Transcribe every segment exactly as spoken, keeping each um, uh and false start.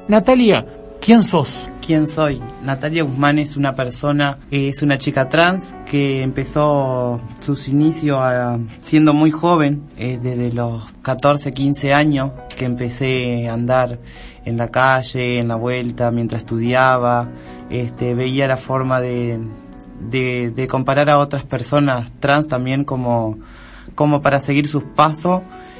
Natalia, ¿quién sos? ¿Quién soy? Natalia Guzmán es una persona, es una chica trans que empezó sus inicios a, siendo muy joven, eh, desde los catorce, quince años, que empecé a andar en la calle, en la vuelta, mientras estudiaba, este, veía la forma de, de, de comparar a otras personas trans también como, como para seguir sus pasos,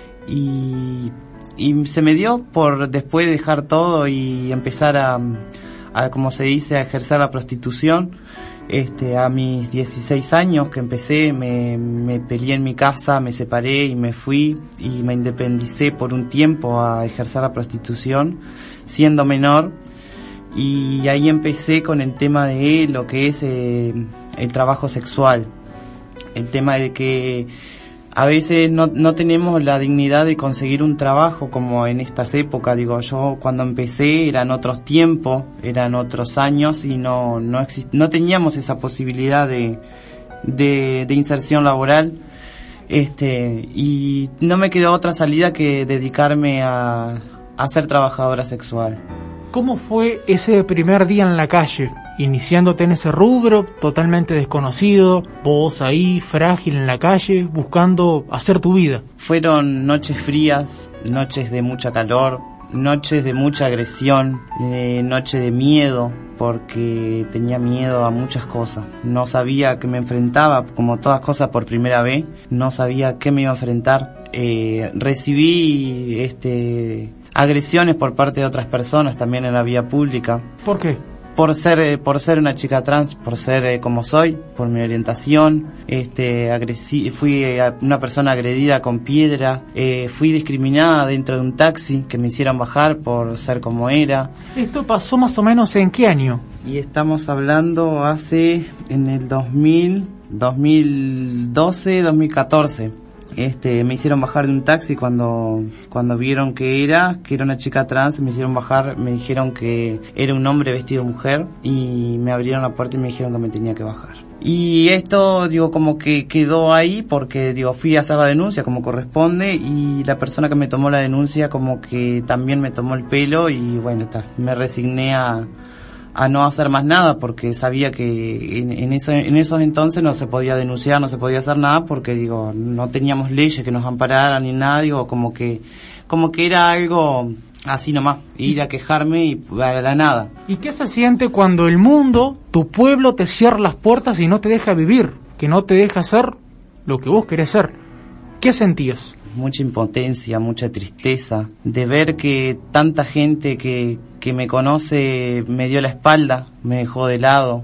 y, y se me dio por después dejar todo y empezar a, a, como se dice, a ejercer la prostitución. Este, a mis dieciséis años que empecé, me, me peleé en mi casa, me separé y me fui y me independicé por un tiempo a ejercer la prostitución, siendo menor, y ahí empecé con el tema de lo que es eh, el trabajo sexual, el tema de que a veces no, no tenemos la dignidad de conseguir un trabajo como en estas épocas. Digo, yo cuando empecé eran otros tiempos, eran otros años y no no exist- no teníamos esa posibilidad de, de de inserción laboral, este y no me quedó otra salida que dedicarme a, a ser trabajadora sexual. ¿Cómo fue ese primer día en la calle? Iniciándote en ese rubro, totalmente desconocido, vos ahí, frágil en la calle, buscando hacer tu vida. Fueron noches frías, noches de mucha calor, noches de mucha agresión, eh, noche de miedo, porque tenía miedo a muchas cosas. No sabía a qué me enfrentaba, como todas cosas por primera vez, no sabía a qué me iba a enfrentar. Eh, recibí este agresiones por parte de otras personas también en la vía pública. ¿Por qué? Por ser eh, por ser una chica trans, por ser eh, como soy, por mi orientación, este agresi- fui eh, una persona agredida con piedra, eh, fui discriminada dentro de un taxi que me hicieron bajar por ser como era. ¿Esto pasó más o menos en qué año? Y estamos hablando hace en el dos mil, dos mil doce, dos mil catorce. Este, me hicieron bajar de un taxi cuando cuando vieron que era que era una chica trans, me hicieron bajar, me dijeron que era un hombre vestido de mujer y me abrieron la puerta y me dijeron que me tenía que bajar. Y esto, digo, como que quedó ahí porque, digo, fui a hacer la denuncia como corresponde y la persona que me tomó la denuncia como que también me tomó el pelo y bueno, está, me resigné a a no hacer más nada porque sabía que en, en, eso, en esos entonces no se podía denunciar, no se podía hacer nada porque, digo, no teníamos leyes que nos ampararan ni nada, digo, como que como que era algo así nomás, ir a quejarme y a la nada. ¿Y qué se siente cuando el mundo, tu pueblo, te cierra las puertas y no te deja vivir, que no te deja hacer lo que vos querés ser? ¿Qué sentías? Mucha impotencia, mucha tristeza de ver que tanta gente que, que me conoce me dio la espalda, me dejó de lado.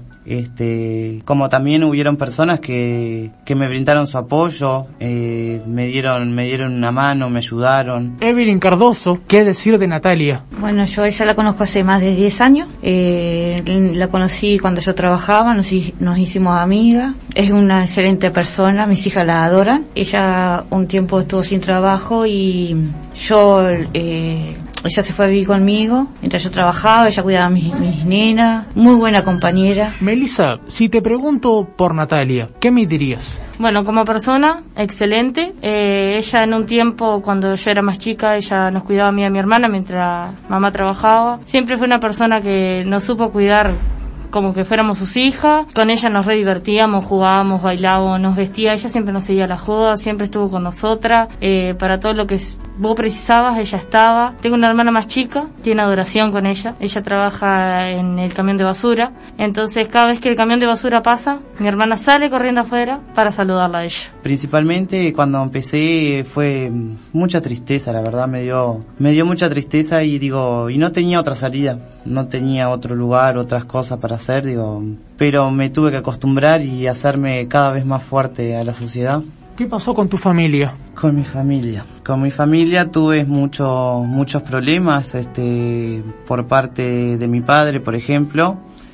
Este, como también hubieron personas que, que me brindaron su apoyo, eh, me dieron, me dieron una mano, me ayudaron. Evelyn Cardoso, ¿qué decir de Natalia? Bueno, yo ella la conozco hace más de diez años, eh, la conocí cuando yo trabajaba, nos, nos hicimos amigas, es una excelente persona, mis hijas la adoran. Ella un tiempo estuvo sin trabajo y yo, eh, ella se fue a vivir conmigo, mientras yo trabajaba, ella cuidaba a mis, mis nenas, muy buena compañera. Melissa, si te pregunto por Natalia, ¿qué me dirías? Bueno, como persona, excelente. Eh, ella en un tiempo, cuando yo era más chica, ella nos cuidaba a mí y a mi hermana mientras mamá trabajaba. Siempre fue una persona que nos supo cuidar como que fuéramos sus hijas. Con ella nos re divertíamos, jugábamos, bailábamos, nos vestía. Ella siempre nos seguía la joda, siempre estuvo con nosotras. Eh, para todo lo que vos precisabas, ella estaba. Tengo una hermana más chica, tiene adoración con ella. Ella trabaja en el camión de basura. Entonces, cada vez que el camión de basura pasa, mi hermana sale corriendo afuera para saludarla a ella. Principalmente cuando empecé fue mucha tristeza, la verdad me dio me dio mucha tristeza y digo, y no tenía otra salida, no tenía otro lugar, otras cosas para hacer, digo, pero me tuve que acostumbrar y hacerme cada vez más fuerte a la sociedad. ¿Qué pasó con tu familia? Con mi familia. Con mi familia tuve muchos muchos problemas, este, por parte de mi padre, por ejemplo.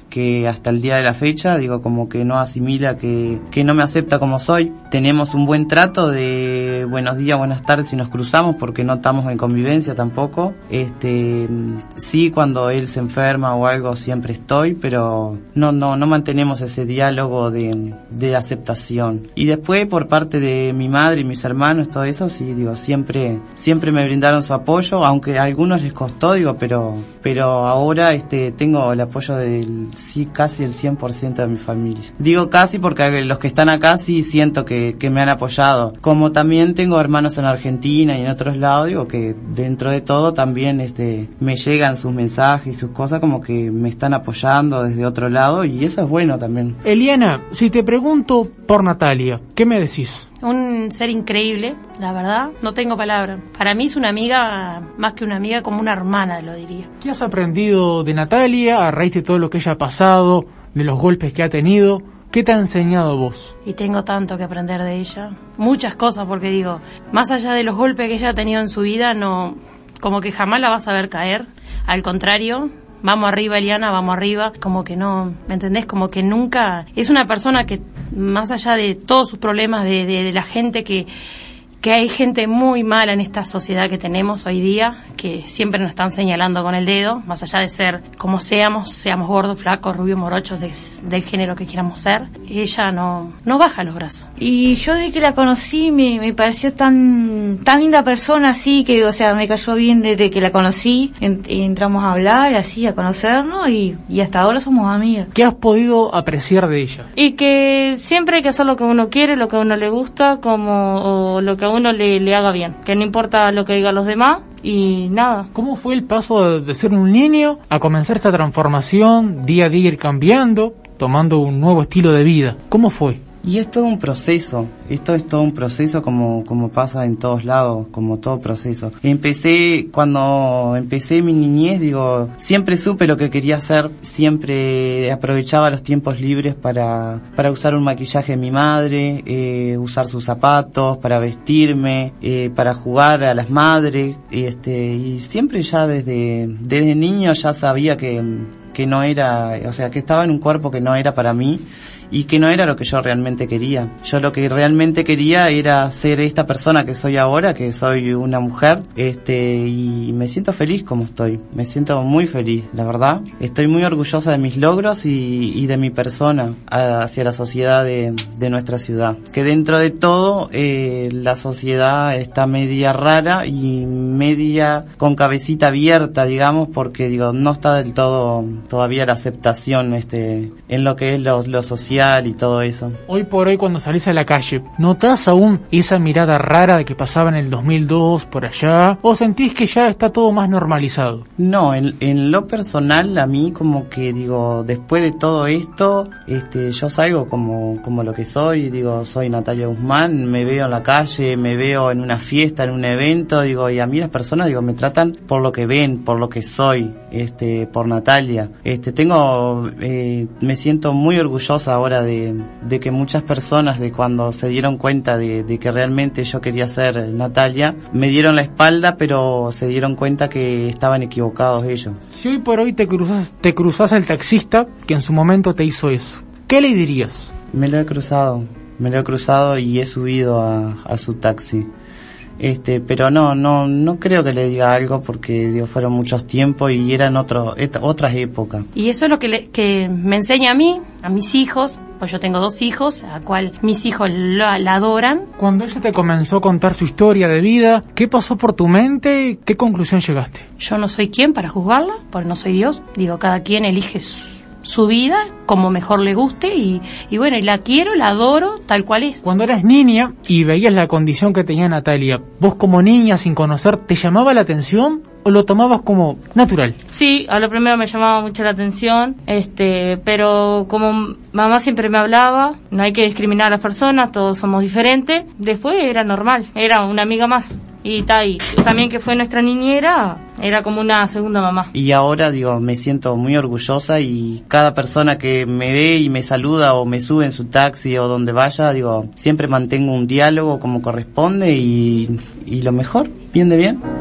que hasta el día de la fecha, digo, como que no asimila, que, que no me acepta como soy. Tenemos un buen trato de buenos días, buenas tardes si nos cruzamos, porque no estamos en convivencia tampoco. Este, sí, cuando él se enferma o algo siempre estoy, pero no, no, no mantenemos ese diálogo de, de aceptación. Y después por parte de mi madre y mis hermanos, todo eso, sí, digo, siempre, siempre me brindaron su apoyo, aunque a algunos les costó, digo, pero, pero ahora, este, tengo el apoyo del, sí, casi el cien por ciento de mi familia. Digo casi porque los que están acá sí siento que, que me han apoyado. Como también tengo hermanos en Argentina y en otros lados, digo que dentro de todo también, este, me llegan sus mensajes y sus cosas como que me están apoyando desde otro lado, y eso es bueno también. Eliana, si te pregunto por Natalia, ¿qué me decís? Un ser increíble, la verdad, no tengo palabras. Para mí es una amiga, más que una amiga, como una hermana, lo diría. ¿Qué has aprendido de Natalia a raíz de todo lo que ella ha pasado, de los golpes que ha tenido? ¿Qué te ha enseñado vos? Y tengo tanto que aprender de ella. Muchas cosas, porque digo, más allá de los golpes que ella ha tenido en su vida, no, como que jamás la vas a ver caer. Al contrario, vamos arriba, Eliana, vamos arriba. Como que no, ¿me entendés? Como que nunca... Es una persona que, más allá de todos sus problemas, de, de, de la gente que... que hay gente muy mala en esta sociedad que tenemos hoy día, que siempre nos están señalando con el dedo, más allá de ser como seamos, seamos gordos, flacos, rubios, morochos, de, del género que queramos ser, ella no, no baja los brazos. Y yo desde que la conocí me, me pareció tan tan linda persona, así que, o sea, me cayó bien desde que la conocí, en, entramos a hablar, así, a conocernos, y, y hasta ahora somos amigas. ¿Qué has podido apreciar de ella? Y que siempre hay que hacer lo que uno quiere, lo que a uno le gusta, como o lo que a uno le, le haga bien, que no importa lo que digan los demás y nada. ¿Cómo fue el paso de, de ser un niño a comenzar esta transformación, día a día ir cambiando, tomando un nuevo estilo de vida? ¿Cómo fue? Y es todo un proceso, esto es todo un proceso como, como pasa en todos lados, como todo proceso. Empecé, cuando empecé mi niñez, digo, siempre supe lo que quería hacer, siempre aprovechaba los tiempos libres para, para usar un maquillaje de mi madre, eh, usar sus zapatos, para vestirme, eh, para jugar a las madres, y este, y siempre ya desde, desde niño ya sabía que, que no era, o sea, que estaba en un cuerpo que no era para mí, y que no era lo que yo realmente quería. Yo lo que realmente quería era ser esta persona que soy ahora, que soy una mujer, este, y me siento feliz como estoy, me siento muy feliz, la verdad. Estoy muy orgullosa de mis logros y, y de mi persona hacia la sociedad de, de nuestra ciudad. Que dentro de todo, eh, la sociedad está media rara y media con cabecita abierta, digamos, porque digo, no está del todo todavía la aceptación, este, en lo que es lo, lo social y todo eso. Hoy por hoy, cuando salís a la calle, ¿notás aún esa mirada rara de que pasaba en el dos mil dos por allá? ¿O sentís que ya está todo más normalizado? No, en, en lo personal, a mí como que digo, después de todo esto, este, yo salgo como, como lo que soy, digo, soy Natalia Guzmán, me veo en la calle, me veo en una fiesta, en un evento, digo, y a mí las personas, digo, me tratan por lo que ven, por lo que soy, este, por Natalia. Este, tengo, eh, me siento muy orgullosa ahora De, de que muchas personas, de cuando se dieron cuenta de, de que realmente yo quería ser Natalia, me dieron la espalda, pero se dieron cuenta que estaban equivocados ellos. Si hoy por hoy te cruzas, te cruzas al taxista que en su momento te hizo eso, ¿qué le dirías? Me lo he cruzado, me lo he cruzado y he subido a, a su taxi. Este, pero no, no, no creo que le diga algo porque digo, fueron muchos tiempos y eran otro, et, otras épocas. Y eso es lo que, le, que me enseña a mí, a mis hijos, pues yo tengo dos hijos, a cual mis hijos la, la adoran. Cuando ella te comenzó a contar su historia de vida, ¿qué pasó por tu mente? ¿Qué conclusión llegaste? Yo no soy quien para juzgarla, porque no soy Dios. Digo, cada quien elige su, su vida como mejor le guste y, y bueno, y la quiero, la adoro tal cual es. Cuando eras niña y veías la condición que tenía Natalia, ¿vos como niña sin conocer te llamaba la atención o lo tomabas como natural? Sí, a lo primero me llamaba mucho la atención, este, pero como mamá siempre me hablaba, no hay que discriminar a las personas, todos somos diferentes. Después era normal, era una amiga más. Y, ta, y también que fue nuestra niñera, era como una segunda mamá. Y ahora, digo, me siento muy orgullosa y cada persona que me ve y me saluda o me sube en su taxi o donde vaya, digo, siempre mantengo un diálogo como corresponde y, y lo mejor, bien de bien.